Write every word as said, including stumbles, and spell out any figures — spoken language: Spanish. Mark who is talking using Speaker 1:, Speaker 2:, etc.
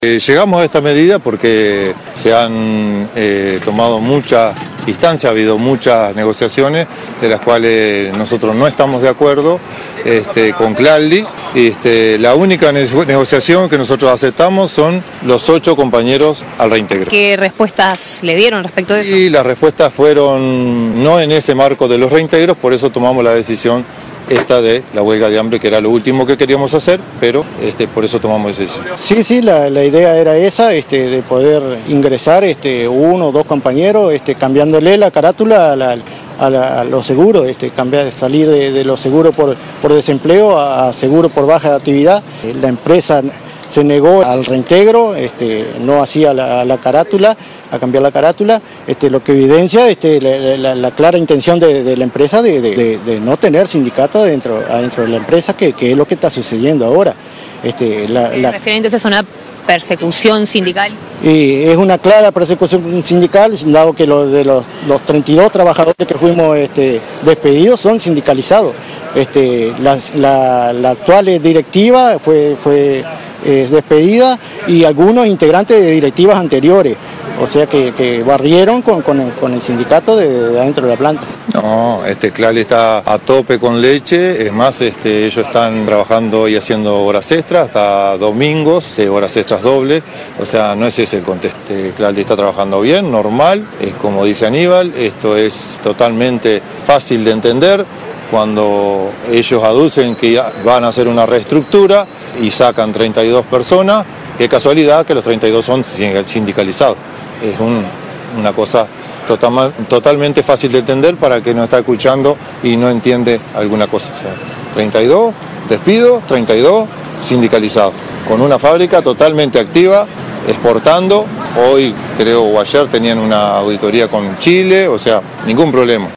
Speaker 1: Eh, llegamos a esta medida porque se han eh, tomado muchas instancias, ha habido muchas negociaciones de las cuales nosotros no estamos de acuerdo este, con Claldi. Este, la única ne- negociación que nosotros aceptamos son los ocho compañeros al reintegro.
Speaker 2: ¿Qué respuestas le dieron respecto de eso?
Speaker 1: Y las respuestas fueron no en ese marco de los reintegros, por eso tomamos la decisión esta de la huelga de hambre, que era lo último que queríamos hacer, pero este, por eso tomamos esa decisión.
Speaker 3: Sí, sí, la, la idea era esa, este, de poder ingresar este, uno o dos compañeros, este, cambiándole la carátula a, la, a, la, a los seguros, este, cambiar, salir de, de los seguros por, por desempleo a, a seguro por baja de actividad. La empresa se negó al reintegro, este, no hacía la, la carátula, a cambiar la carátula, este, lo que evidencia este, la, la, la clara intención de, de la empresa de, de, de no tener sindicato dentro, adentro de la empresa, que, que es lo que está sucediendo ahora. Este, la,
Speaker 2: ¿Se
Speaker 3: la,
Speaker 2: refiere entonces a una persecución sindical?
Speaker 3: Y es una clara persecución sindical, dado que los, de los, los treinta y dos trabajadores que fuimos este, despedidos son sindicalizados. Este, la, la, la actual directiva fue, fue eh, despedida y algunos integrantes de directivas anteriores, o sea que, que barrieron con, con, con el sindicato de, de adentro de la planta.
Speaker 1: No, este Claldi está a tope con leche, es más, este, ellos están trabajando y haciendo horas extras, hasta domingos, de horas extras dobles, o sea, no es ese el contexto. Claldi está trabajando bien, normal, es como dice Aníbal, esto es totalmente fácil de entender. Cuando ellos aducen que van a hacer una reestructura y sacan treinta y dos personas, qué casualidad que los treinta y dos son sindicalizados. Es un, una cosa total, totalmente fácil de entender para el que no está escuchando y no entiende alguna cosa. O sea, treinta y dos despidos, treinta y dos sindicalizados, con una fábrica totalmente activa, exportando. Hoy, creo, o ayer tenían una auditoría con Chile, o sea, ningún problema.